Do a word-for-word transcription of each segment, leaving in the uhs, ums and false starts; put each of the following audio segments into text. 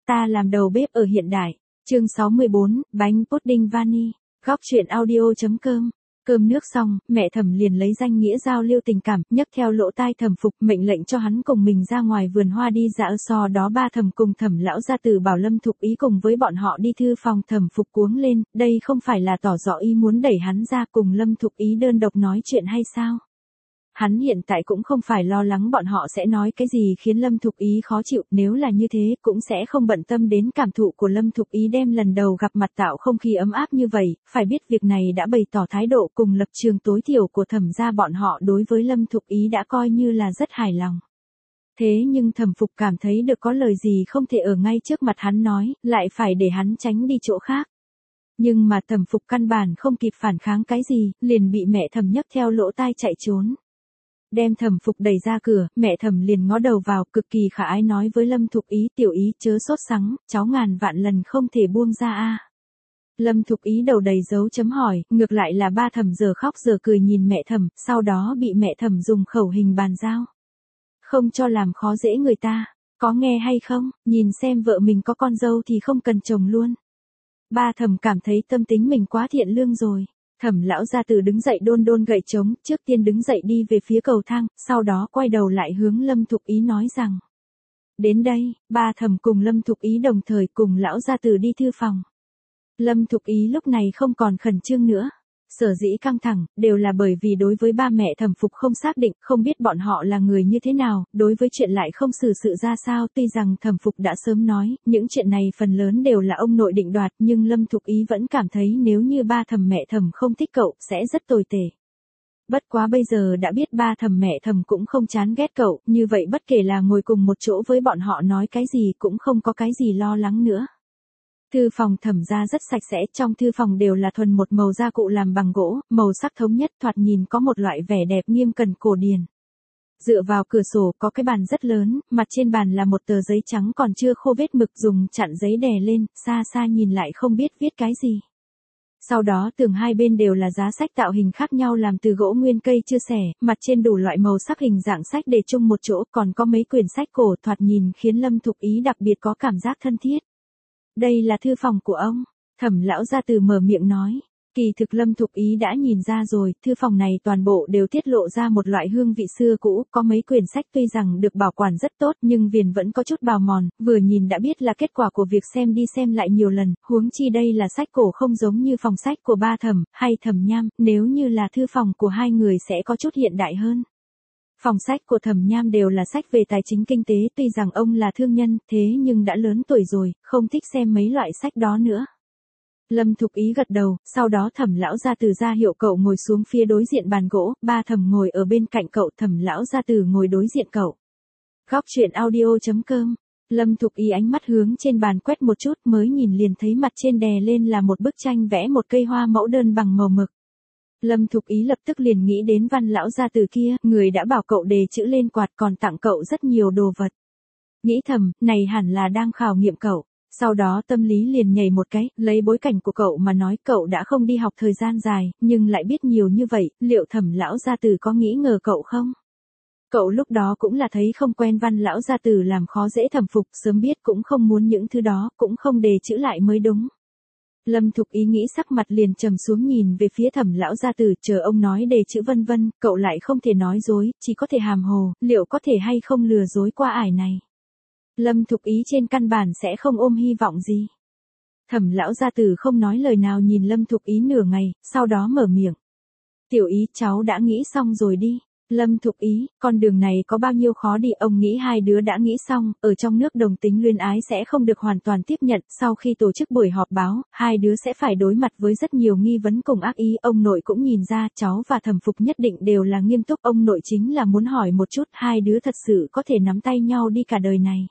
Ta làm đầu bếp ở hiện đại. Chương sáu mươi bốn, bánh pudding vani. Góc truyện audio.com. Cơm nước xong, mẹ Thẩm liền lấy danh nghĩa giao lưu tình cảm, nhấc theo lỗ tai Thẩm Phục, mệnh lệnh cho hắn cùng mình ra ngoài vườn hoa đi dạo. Sau đó ba Thẩm cùng Thẩm lão gia tử bảo Lâm Thục Ý cùng với bọn họ đi thư phòng. Thẩm Phục cuống lên, đây không phải là tỏ rõ ý muốn đẩy hắn ra cùng Lâm Thục Ý đơn độc nói chuyện hay sao? Hắn hiện tại cũng không phải lo lắng bọn họ sẽ nói cái gì khiến Lâm Thục Ý khó chịu, nếu là như thế cũng sẽ không bận tâm đến cảm thụ của Lâm Thục Ý đem lần đầu gặp mặt tạo không khí ấm áp như vậy, phải biết việc này đã bày tỏ thái độ cùng lập trường tối thiểu của Thẩm gia bọn họ đối với Lâm Thục Ý đã coi như là rất hài lòng. Thế nhưng Thẩm Phục cảm thấy được có lời gì không thể ở ngay trước mặt hắn nói, lại phải để hắn tránh đi chỗ khác. Nhưng mà Thẩm Phục căn bản không kịp phản kháng cái gì, liền bị mẹ Thẩm nhấc theo lỗ tai chạy trốn. Đem Thẩm Phục đẩy ra cửa, mẹ Thẩm liền ngó đầu vào, cực kỳ khả ái nói với Lâm Thục Ý, tiểu Ý chớ sốt sắng, cháu ngàn vạn lần không thể buông ra a. Lâm Thục Ý đầu đầy dấu chấm hỏi, ngược lại là ba Thẩm giờ khóc giờ cười nhìn mẹ Thẩm, sau đó bị mẹ Thẩm dùng khẩu hình bàn giao. Không cho làm khó dễ người ta, có nghe hay không, nhìn xem vợ mình có con dâu thì không cần chồng luôn. Ba Thẩm cảm thấy tâm tính mình quá thiện lương rồi. Thẩm lão gia tử đứng dậy đôn đôn gậy trống, trước tiên đứng dậy đi về phía cầu thang, sau đó quay đầu lại hướng Lâm Thục Ý nói rằng. Đến đây, ba Thẩm cùng Lâm Thục Ý đồng thời cùng lão gia tử đi thư phòng. Lâm Thục Ý lúc này không còn khẩn trương nữa. Sở dĩ căng thẳng, đều là bởi vì đối với ba mẹ Thẩm Phục không xác định, không biết bọn họ là người như thế nào, đối với chuyện lại không xử sự ra sao. Tuy rằng Thẩm Phục đã sớm nói, những chuyện này phần lớn đều là ông nội định đoạt, nhưng Lâm Thục Ý vẫn cảm thấy nếu như ba Thẩm mẹ Thẩm không thích cậu, sẽ rất tồi tệ. Bất quá bây giờ đã biết ba Thẩm mẹ Thẩm cũng không chán ghét cậu, như vậy bất kể là ngồi cùng một chỗ với bọn họ nói cái gì cũng không có cái gì lo lắng nữa. Thư phòng Thẩm gia rất sạch sẽ, trong thư phòng đều là thuần một màu gia cụ làm bằng gỗ, màu sắc thống nhất, thoạt nhìn có một loại vẻ đẹp nghiêm cẩn cổ điển. Dựa vào cửa sổ có cái bàn rất lớn, mặt trên bàn là một tờ giấy trắng còn chưa khô vết mực dùng chặn giấy đè lên, xa xa nhìn lại không biết viết cái gì. Sau đó tường hai bên đều là giá sách tạo hình khác nhau làm từ gỗ nguyên cây chưa xẻ, mặt trên đủ loại màu sắc hình dạng sách để chung một chỗ, còn có mấy quyển sách cổ thoạt nhìn khiến Lâm Thục Ý đặc biệt có cảm giác thân thiết. Đây là thư phòng của ông, Thẩm lão gia tử mở miệng nói. Kỳ thực Lâm Thục Ý đã nhìn ra rồi, thư phòng này toàn bộ đều tiết lộ ra một loại hương vị xưa cũ, có mấy quyển sách tuy rằng được bảo quản rất tốt nhưng viền vẫn có chút bào mòn, vừa nhìn đã biết là kết quả của việc xem đi xem lại nhiều lần, huống chi đây là sách cổ không giống như phòng sách của ba Thẩm, hay Thẩm Nham, nếu như là thư phòng của hai người sẽ có chút hiện đại hơn. Phòng sách của Thẩm Nham đều là sách về tài chính kinh tế, tuy rằng ông là thương nhân, thế nhưng đã lớn tuổi rồi, không thích xem mấy loại sách đó nữa. Lâm Thục Ý gật đầu, sau đó Thẩm lão gia tử ra hiệu cậu ngồi xuống phía đối diện bàn gỗ, ba Thẩm ngồi ở bên cạnh cậu, Thẩm lão gia tử ngồi đối diện cậu. Góc truyện audio.com. Lâm Thục Ý ánh mắt hướng trên bàn quét một chút mới nhìn liền thấy mặt trên đè lên là một bức tranh vẽ một cây hoa mẫu đơn bằng màu mực. Lâm Thục Ý lập tức liền nghĩ đến Văn lão gia tử kia, người đã bảo cậu đề chữ lên quạt còn tặng cậu rất nhiều đồ vật. Nghĩ thầm, này hẳn là đang khảo nghiệm cậu. Sau đó tâm lý liền nhảy một cái, lấy bối cảnh của cậu mà nói cậu đã không đi học thời gian dài, nhưng lại biết nhiều như vậy, liệu Thẩm lão gia tử có nghĩ ngờ cậu không? Cậu lúc đó cũng là thấy không quen Văn lão gia tử làm khó dễ Thẩm Phục, sớm biết cũng không muốn những thứ đó, cũng không đề chữ lại mới đúng. Lâm Thục Ý nghĩ sắc mặt liền trầm xuống nhìn về phía Thẩm lão gia tử, chờ ông nói đề chữ vân vân, cậu lại không thể nói dối, chỉ có thể hàm hồ, liệu có thể hay không lừa dối qua ải này. Lâm Thục Ý trên căn bản sẽ không ôm hy vọng gì. Thẩm lão gia tử không nói lời nào nhìn Lâm Thục Ý nửa ngày, sau đó mở miệng. Tiểu Ý cháu đã nghĩ xong rồi đi. Lâm Thục Ý, con đường này có bao nhiêu khó đi, ông nghĩ hai đứa đã nghĩ xong, ở trong nước đồng tính luyến ái sẽ không được hoàn toàn tiếp nhận, sau khi tổ chức buổi họp báo, hai đứa sẽ phải đối mặt với rất nhiều nghi vấn cùng ác ý, ông nội cũng nhìn ra, cháu và Thẩm Phục nhất định đều là nghiêm túc, ông nội chính là muốn hỏi một chút, hai đứa thật sự có thể nắm tay nhau đi cả đời này.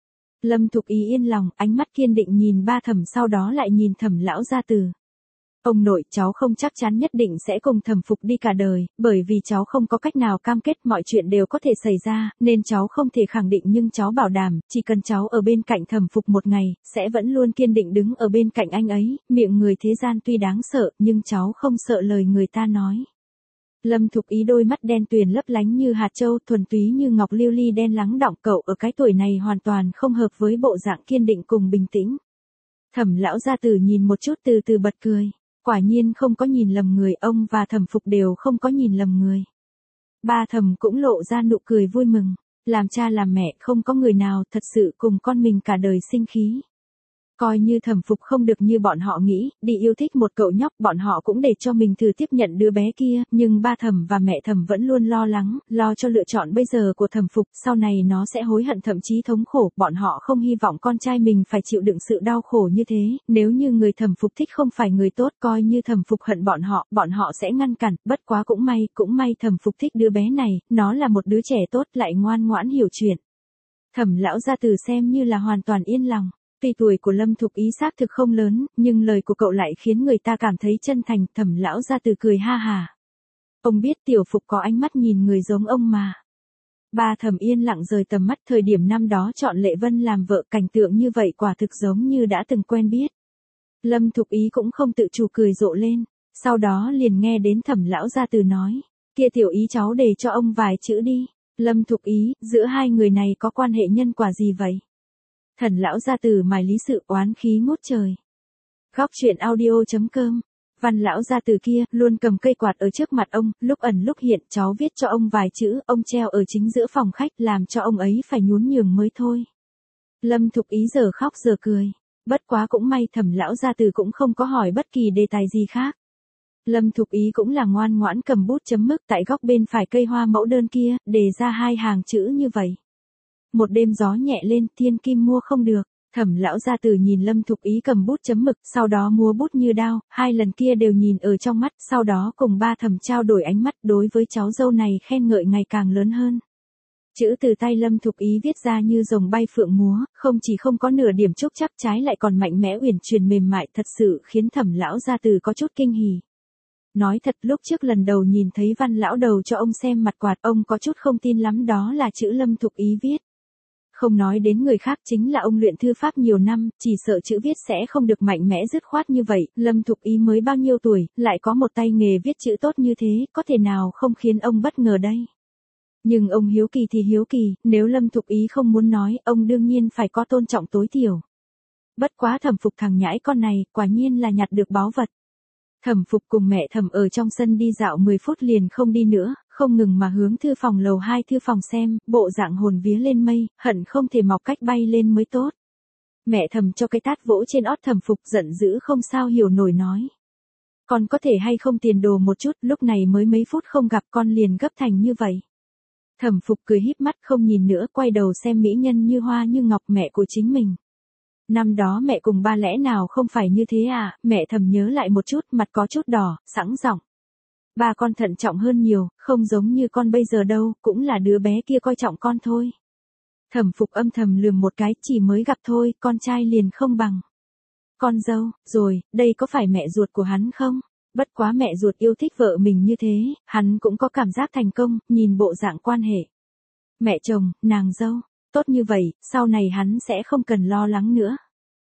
Lâm Thục Ý yên lòng, ánh mắt kiên định nhìn ba Thẩm sau đó lại nhìn Thẩm lão gia tử. Ông nội, cháu không chắc chắn nhất định sẽ cùng Thẩm Phục đi cả đời, bởi vì cháu không có cách nào cam kết, mọi chuyện đều có thể xảy ra, nên cháu không thể khẳng định, nhưng cháu bảo đảm, chỉ cần cháu ở bên cạnh Thẩm Phục một ngày, sẽ vẫn luôn kiên định đứng ở bên cạnh anh ấy, miệng người thế gian tuy đáng sợ, nhưng cháu không sợ lời người ta nói. Lâm Thục Ý đôi mắt đen tuyền lấp lánh như hạt châu, thuần túy như ngọc lưu ly đen lắng đọng, cậu ở cái tuổi này hoàn toàn không hợp với bộ dạng kiên định cùng bình tĩnh. Thẩm lão gia tử nhìn một chút từ từ bật cười. Quả nhiên không có nhìn lầm người, ông và Thẩm Phục đều không có nhìn lầm người. Ba Thẩm cũng lộ ra nụ cười vui mừng. Làm cha làm mẹ không có người nào thật sự cùng con mình cả đời sinh khí. Coi như Thẩm Phục không được như bọn họ nghĩ, đi yêu thích một cậu nhóc, bọn họ cũng để cho mình thử tiếp nhận đứa bé kia, nhưng ba Thẩm và mẹ Thẩm vẫn luôn lo lắng, lo cho lựa chọn bây giờ của Thẩm Phục, sau này nó sẽ hối hận thậm chí thống khổ, bọn họ không hy vọng con trai mình phải chịu đựng sự đau khổ như thế, nếu như người Thẩm Phục thích không phải người tốt, coi như Thẩm Phục hận bọn họ, bọn họ sẽ ngăn cản, bất quá cũng may, cũng may Thẩm Phục thích đứa bé này, nó là một đứa trẻ tốt lại ngoan ngoãn hiểu chuyện. Thẩm lão gia tử xem như là hoàn toàn yên lòng. Tuy tuổi của Lâm Thục Ý xác thực không lớn, nhưng lời của cậu lại khiến người ta cảm thấy chân thành. Thẩm lão gia tử cười ha hà. Ông biết Tiểu Phục có ánh mắt nhìn người giống ông mà. Ba Thẩm yên lặng rời tầm mắt, thời điểm năm đó chọn Lệ Vân làm vợ, cảnh tượng như vậy quả thực giống như đã từng quen biết. Lâm Thục Ý cũng không tự chủ cười rộ lên, sau đó liền nghe đến Thẩm lão gia tử nói, kia Tiểu Ý cháu để cho ông vài chữ đi. Lâm Thục Ý, giữa hai người này có quan hệ nhân quả gì vậy? Thần lão gia tử mài lý sự oán khí ngút trời. Góc truyện audio chấm com. Văn lão gia tử kia luôn cầm cây quạt ở trước mặt ông, lúc ẩn lúc hiện, cháu viết cho ông vài chữ, ông treo ở chính giữa phòng khách, làm cho ông ấy phải nhún nhường mới thôi. Lâm Thục Ý giờ khóc giờ cười. Bất quá cũng may Thẩm lão gia tử cũng không có hỏi bất kỳ đề tài gì khác. Lâm Thục Ý cũng là ngoan ngoãn cầm bút chấm mức tại góc bên phải cây hoa mẫu đơn kia, đề ra hai hàng chữ như vậy. Một đêm gió nhẹ lên, thiên kim mua không được. Thẩm lão gia tử nhìn Lâm Thục Ý cầm bút chấm mực, sau đó múa bút như đao, hai lần kia đều nhìn ở trong mắt, sau đó cùng ba Thẩm trao đổi ánh mắt, đối với cháu dâu này khen ngợi ngày càng lớn hơn. Chữ từ tay Lâm Thục Ý viết ra như rồng bay phượng múa, không chỉ không có nửa điểm chúc chắc, trái lại còn mạnh mẽ uyển chuyển mềm mại, thật sự khiến Thẩm lão gia tử có chút kinh hỉ. Nói thật, lúc trước lần đầu nhìn thấy Văn lão đầu cho ông xem mặt quạt, ông có chút không tin lắm đó là chữ Lâm Thục Ý viết. Không nói đến người khác, chính là ông luyện thư pháp nhiều năm, chỉ sợ chữ viết sẽ không được mạnh mẽ dứt khoát như vậy. Lâm Thục Ý mới bao nhiêu tuổi, lại có một tay nghề viết chữ tốt như thế, có thể nào không khiến ông bất ngờ đây. Nhưng ông hiếu kỳ thì hiếu kỳ, nếu Lâm Thục Ý không muốn nói, ông đương nhiên phải có tôn trọng tối thiểu. Bất quá Thẩm Phục thằng nhãi con này, quả nhiên là nhặt được báu vật. Thẩm Phục cùng mẹ Thẩm ở trong sân đi dạo mười phút liền không đi nữa, không ngừng mà hướng thư phòng lầu hai thư phòng xem, bộ dạng hồn vía lên mây, hận không thể mọc cách bay lên mới tốt. Mẹ Thẩm cho cái tát vỗ trên ót Thẩm Phục, giận dữ không sao hiểu nổi nói. Con có thể hay không tiền đồ một chút, lúc này mới mấy phút không gặp con liền gấp thành như vậy. Thẩm Phục cười híp mắt không nhìn nữa, quay đầu xem mỹ nhân như hoa như ngọc mẹ của chính mình. Năm đó mẹ cùng ba lẽ nào không phải như thế à, mẹ Thẩm nhớ lại một chút, mặt có chút đỏ, sẵn giọng. Ba con thận trọng hơn nhiều, không giống như con bây giờ đâu, cũng là đứa bé kia coi trọng con thôi. Thẩm Phục âm thầm lườm một cái, chỉ mới gặp thôi, con trai liền không bằng. Con dâu, rồi, đây có phải mẹ ruột của hắn không? Bất quá mẹ ruột yêu thích vợ mình như thế, hắn cũng có cảm giác thành công, nhìn bộ dạng quan hệ. Mẹ chồng, nàng dâu, tốt như vậy, sau này hắn sẽ không cần lo lắng nữa.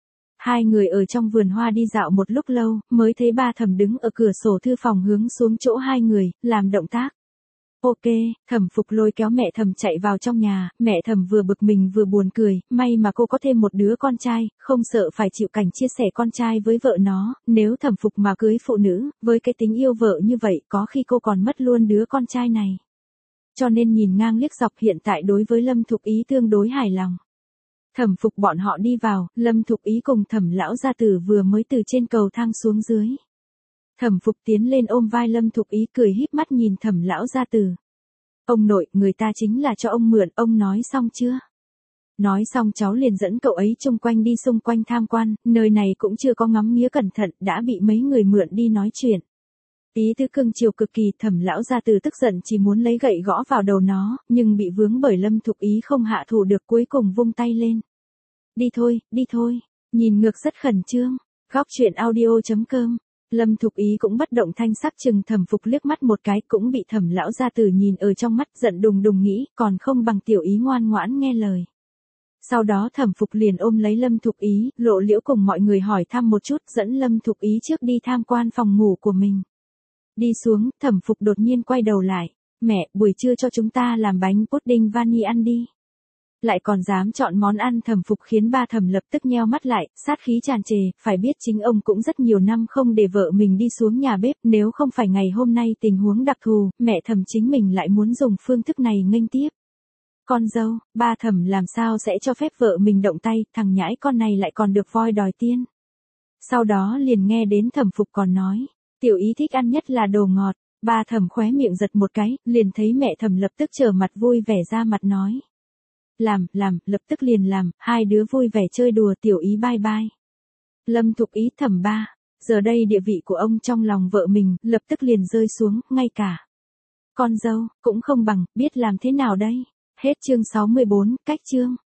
Hai người ở trong vườn hoa đi dạo một lúc lâu, mới thấy ba Thẩm đứng ở cửa sổ thư phòng hướng xuống chỗ hai người, làm động tác. Ok, Thẩm Phục lôi kéo mẹ Thẩm chạy vào trong nhà, mẹ Thẩm vừa bực mình vừa buồn cười, may mà cô có thêm một đứa con trai, không sợ phải chịu cảnh chia sẻ con trai với vợ nó, nếu Thẩm Phục mà cưới phụ nữ, với cái tính yêu vợ như vậy, có khi cô còn mất luôn đứa con trai này. Cho nên nhìn ngang liếc dọc, hiện tại đối với Lâm Thục Ý tương đối hài lòng. Thẩm Phục bọn họ đi vào, Lâm Thục Ý cùng Thẩm lão gia tử vừa mới từ trên cầu thang xuống dưới. Thẩm Phục tiến lên ôm vai Lâm Thục Ý, cười híp mắt nhìn Thẩm lão gia tử. Ông nội, người ta chính là cho ông mượn, ông nói xong chưa? Nói xong cháu liền dẫn cậu ấy chung quanh đi xung quanh tham quan, nơi này cũng chưa có ngắm nghía cẩn thận, đã bị mấy người mượn đi nói chuyện. Ý tứ cưng chiều cực kỳ, Thẩm lão gia tử tức giận chỉ muốn lấy gậy gõ vào đầu nó, nhưng bị vướng bởi Lâm Thục Ý không hạ thủ được, cuối cùng vung tay lên. Đi thôi, đi thôi, nhìn ngược rất khẩn trương. Góc truyện audio chấm com. Lâm Thục Ý cũng bất động thanh sắc chừng Thẩm Phục liếc mắt một cái, cũng bị Thẩm lão gia tử nhìn ở trong mắt, giận đùng đùng nghĩ, còn không bằng Tiểu Ý ngoan ngoãn nghe lời. Sau đó Thẩm Phục liền ôm lấy Lâm Thục Ý, lộ liễu cùng mọi người hỏi thăm một chút, dẫn Lâm Thục Ý trước đi tham quan phòng ngủ của mình. Đi xuống, Thẩm Phục đột nhiên quay đầu lại. Mẹ, buổi trưa cho chúng ta làm bánh pudding vani ăn đi. Lại còn dám chọn món ăn. Thẩm Phục khiến ba Thẩm lập tức nheo mắt lại, sát khí tràn trề, phải biết chính ông cũng rất nhiều năm không để vợ mình đi xuống nhà bếp, nếu không phải ngày hôm nay tình huống đặc thù, mẹ Thẩm chính mình lại muốn dùng phương thức này nghênh tiếp. Con dâu, ba Thẩm làm sao sẽ cho phép vợ mình động tay, thằng nhãi con này lại còn được voi đòi tiên. Sau đó liền nghe đến Thẩm Phục còn nói, tiểu ý thích ăn nhất là đồ ngọt. Ba Thẩm khóe miệng giật một cái, liền thấy mẹ Thẩm lập tức trở mặt vui vẻ ra mặt nói. Làm, làm, lập tức liền làm, hai đứa vui vẻ chơi đùa. Tiểu ý bye bye. Lâm Thục Ý Thẩm ba, giờ đây địa vị của ông trong lòng vợ mình, lập tức liền rơi xuống, ngay cả con dâu, cũng không bằng, biết làm thế nào đây. Hết chương sáu mươi bốn, cách chương.